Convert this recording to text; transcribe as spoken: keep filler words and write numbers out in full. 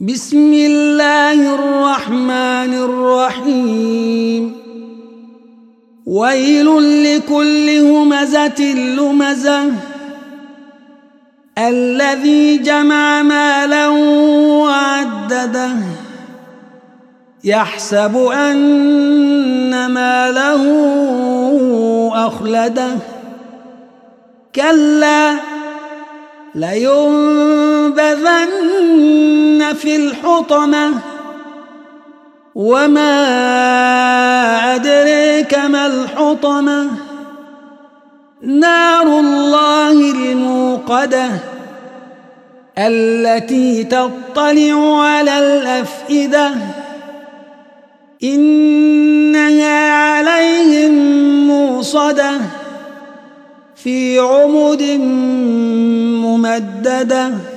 بسم الله الرحمن الرحيم ويل لكل همزة لمزة الذي جمع مالا وعدده يحسب أن ماله أخلده كلا لينبذن في الحطمة وما أدريك ما الحطمة نار الله الموقدة التي تطلع على الأفئدة إنها عليهم موصدة في عمد ممددة